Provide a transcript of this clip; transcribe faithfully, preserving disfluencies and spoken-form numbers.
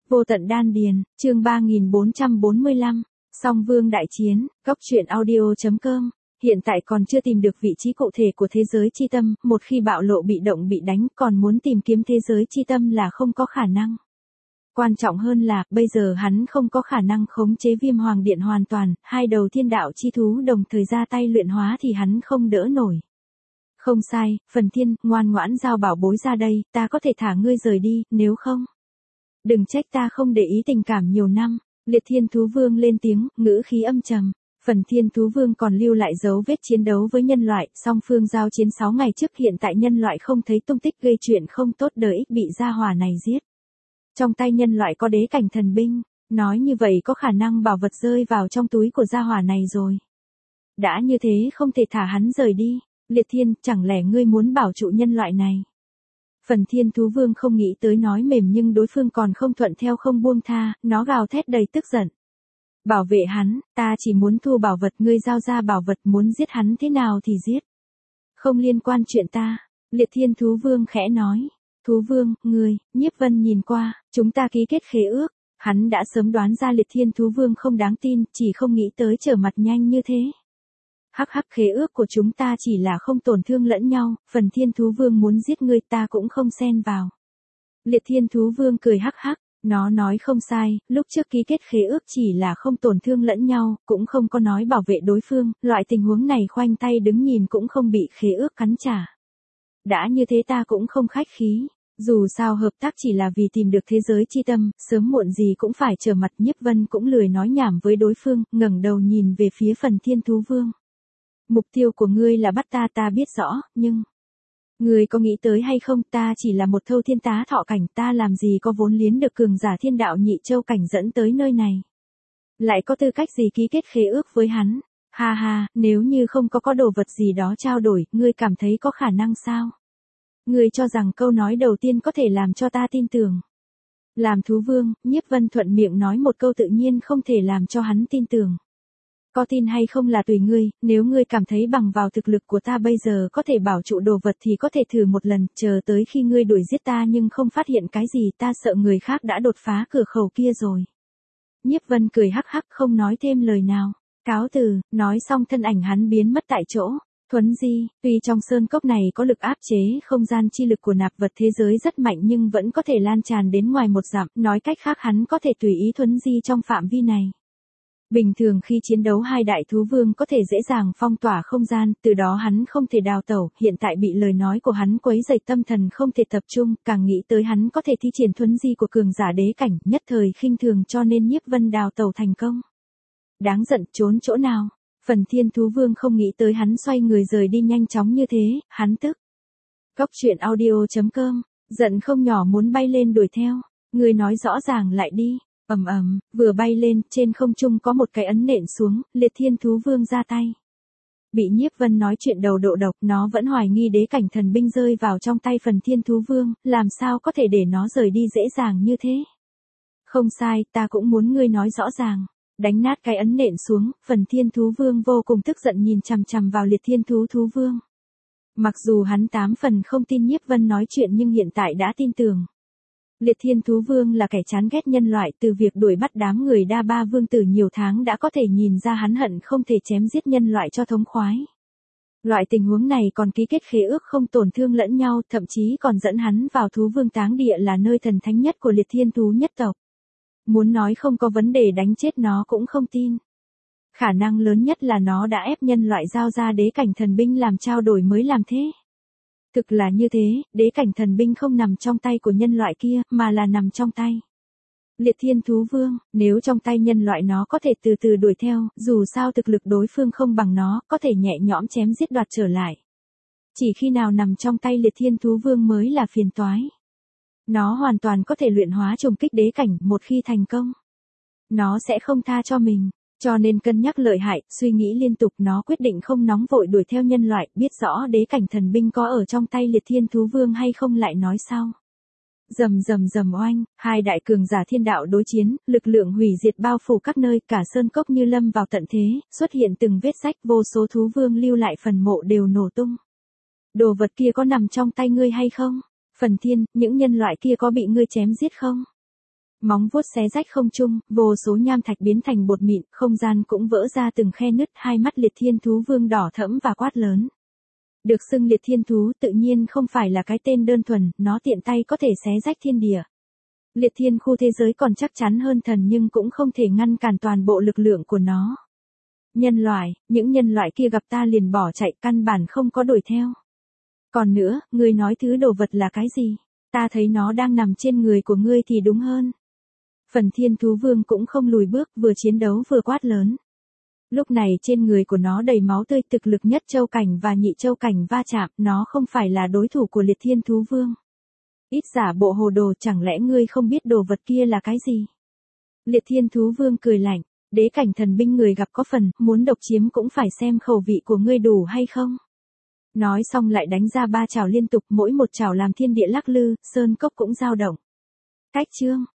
Vô tận đan điền, chương ba nghìn bốn trăm bốn mươi lăm, Song Vương đại chiến, góc truyện audio.com. Hiện tại còn chưa tìm được vị trí cụ thể của thế giới chi tâm, một khi bạo lộ bị động bị đánh, còn muốn tìm kiếm thế giới chi tâm là không có khả năng. Quan trọng hơn là, bây giờ hắn không có khả năng khống chế Viêm Hoàng Điện hoàn toàn, hai đầu thiên đạo chi thú đồng thời ra tay luyện hóa thì hắn không đỡ nổi. Không sai, Phần Thiên, ngoan ngoãn giao bảo bối ra đây, ta có thể thả ngươi rời đi, nếu không. Đừng trách ta không để ý tình cảm nhiều năm. Liệt Thiên Thú Vương lên tiếng, ngữ khí âm trầm. Phần Thiên Thú Vương còn lưu lại dấu vết chiến đấu với nhân loại, song phương giao chiến sáu ngày trước, hiện tại nhân loại không thấy tung tích, gây chuyện không tốt, đời ích bị gia hỏa này giết. Trong tay nhân loại có đế cảnh thần binh, nói như vậy có khả năng bảo vật rơi vào trong túi của gia hỏa này rồi. Đã như thế không thể thả hắn rời đi. Liệt Thiên, chẳng lẽ ngươi muốn bảo trụ nhân loại này? Phần Thiên Thú Vương không nghĩ tới nói mềm nhưng đối phương còn không thuận theo không buông tha, nó gào thét đầy tức giận. Bảo vệ hắn, ta chỉ muốn thu bảo vật, ngươi giao ra bảo vật, muốn giết hắn thế nào thì giết. Không liên quan chuyện ta. Liệt Thiên Thú Vương khẽ nói. Thú Vương, ngươi, Nhiếp Vân nhìn qua, chúng ta ký kết khế ước. Hắn đã sớm đoán ra Liệt Thiên Thú Vương không đáng tin, chỉ không nghĩ tới trở mặt nhanh như thế. Hắc hắc, khế ước của chúng ta chỉ là không tổn thương lẫn nhau, Phần Thiên Thú Vương muốn giết ngươi ta cũng không xen vào. Liệt Thiên Thú Vương cười hắc hắc, nó nói không sai, lúc trước ký kết khế ước chỉ là không tổn thương lẫn nhau, cũng không có nói bảo vệ đối phương, loại tình huống này khoanh tay đứng nhìn cũng không bị khế ước cắn trả. Đã như thế ta cũng không khách khí, dù sao hợp tác chỉ là vì tìm được thế giới chi tâm, sớm muộn gì cũng phải trở mặt. Nhiếp Vân cũng lười nói nhảm với đối phương, ngẩng đầu nhìn về phía Phần Thiên Thú Vương. Mục tiêu của ngươi là bắt ta, ta biết rõ, nhưng... Ngươi có nghĩ tới hay không, ta chỉ là một thâu thiên tá thọ cảnh, ta làm gì có vốn liếng được cường giả thiên đạo nhị châu cảnh dẫn tới nơi này. Lại có tư cách gì ký kết khế ước với hắn? Ha ha, nếu như không có có đồ vật gì đó trao đổi, ngươi cảm thấy có khả năng sao? Ngươi cho rằng câu nói đầu tiên có thể làm cho ta tin tưởng. Làm thú vương, Nhiếp Vân thuận miệng nói một câu tự nhiên không thể làm cho hắn tin tưởng. Có tin hay không là tùy ngươi, nếu ngươi cảm thấy bằng vào thực lực của ta bây giờ có thể bảo trụ đồ vật thì có thể thử một lần, chờ tới khi ngươi đuổi giết ta nhưng không phát hiện cái gì, ta sợ người khác đã đột phá cửa khẩu kia rồi. Nhiếp Vân cười hắc hắc không nói thêm lời nào, cáo từ, nói xong thân ảnh hắn biến mất tại chỗ. Thuấn di, tuy trong sơn cốc này có lực áp chế không gian chi lực của nạp vật thế giới rất mạnh nhưng vẫn có thể lan tràn đến ngoài một dặm, nói cách khác hắn có thể tùy ý thuấn di trong phạm vi này. Bình thường khi chiến đấu hai đại thú vương có thể dễ dàng phong tỏa không gian, từ đó hắn không thể đào tẩu, hiện tại bị lời nói của hắn quấy rầy tâm thần không thể tập trung, càng nghĩ tới hắn có thể thi triển thuấn di của cường giả đế cảnh, nhất thời khinh thường cho nên Nhiếp Vân đào tẩu thành công. Đáng giận, trốn chỗ nào? Phần Thiên Thú Vương không nghĩ tới hắn xoay người rời đi nhanh chóng như thế, hắn tức. Góc truyện audio.com, giận không nhỏ muốn bay lên đuổi theo, người nói rõ ràng lại đi. Ầm ầm, vừa bay lên, trên không trung có một cái ấn nện xuống, Liệt Thiên Thú Vương ra tay. Bị Nhiếp Vân nói chuyện đầu độ độc, nó vẫn hoài nghi đế cảnh thần binh rơi vào trong tay Phần Thiên Thú Vương, làm sao có thể để nó rời đi dễ dàng như thế. Không sai, ta cũng muốn ngươi nói rõ ràng. Đánh nát cái ấn nện xuống, Phần Thiên Thú Vương vô cùng tức giận nhìn chằm chằm vào Liệt Thiên Thú Thú Vương. Mặc dù hắn tám phần không tin Nhiếp Vân nói chuyện nhưng hiện tại đã tin tưởng. Liệt Thiên Thú Vương là kẻ chán ghét nhân loại, từ việc đuổi bắt đám người đa ba vương tử nhiều tháng đã có thể nhìn ra hắn hận không thể chém giết nhân loại cho thống khoái. Loại tình huống này còn ký kết khế ước không tổn thương lẫn nhau, thậm chí còn dẫn hắn vào thú vương táng địa là nơi thần thánh nhất của Liệt Thiên Thú nhất tộc. Muốn nói không có vấn đề đánh chết nó cũng không tin. Khả năng lớn nhất là nó đã ép nhân loại giao ra đế cảnh thần binh làm trao đổi mới làm thế. Thực là như thế, đế cảnh thần binh không nằm trong tay của nhân loại kia, mà là nằm trong tay Liệt Thiên Thú Vương. Nếu trong tay nhân loại nó có thể từ từ đuổi theo, dù sao thực lực đối phương không bằng nó, có thể nhẹ nhõm chém giết đoạt trở lại. Chỉ khi nào nằm trong tay Liệt Thiên Thú Vương mới là phiền toái. Nó hoàn toàn có thể luyện hóa trùng kích đế cảnh, một khi thành công, nó sẽ không tha cho mình. Cho nên cân nhắc lợi hại, suy nghĩ liên tục, nó quyết định không nóng vội đuổi theo nhân loại, biết rõ đế cảnh thần binh có ở trong tay Liệt Thiên Thú Vương hay không lại nói sau. Rầm rầm rầm oanh, hai đại cường giả thiên đạo đối chiến, lực lượng hủy diệt bao phủ các nơi, cả sơn cốc như lâm vào tận thế, xuất hiện từng vết rách, vô số thú vương lưu lại phần mộ đều nổ tung. Đồ vật kia có nằm trong tay ngươi hay không? Phần Thiên, những nhân loại kia có bị ngươi chém giết không? Móng vuốt xé rách không trung, vô số nham thạch biến thành bột mịn, không gian cũng vỡ ra từng khe nứt, hai mắt liệt thiên thú vương đỏ thẫm và quát lớn. Được xưng liệt thiên thú tự nhiên không phải là cái tên đơn thuần, nó tiện tay có thể xé rách thiên địa. Liệt thiên khu thế giới còn chắc chắn hơn thần nhưng cũng không thể ngăn cản toàn bộ lực lượng của nó. Nhân loại, những nhân loại kia gặp ta liền bỏ chạy, căn bản không có đuổi theo. Còn nữa, ngươi nói thứ đồ vật là cái gì? Ta thấy nó đang nằm trên người của ngươi thì đúng hơn. Phần thiên thú vương cũng không lùi bước, vừa chiến đấu vừa quát lớn. Lúc này trên người của nó đầy máu tươi, thực lực nhất châu cảnh và nhị châu cảnh va chạm, nó không phải là đối thủ của liệt thiên thú vương. Ít giả bộ hồ đồ, chẳng lẽ ngươi không biết đồ vật kia là cái gì? Liệt thiên thú vương cười lạnh, đế cảnh thần binh người gặp có phần, muốn độc chiếm cũng phải xem khẩu vị của ngươi đủ hay không. Nói xong lại đánh ra ba chảo liên tục, mỗi một chảo làm thiên địa lắc lư, sơn cốc cũng dao động. Cách chương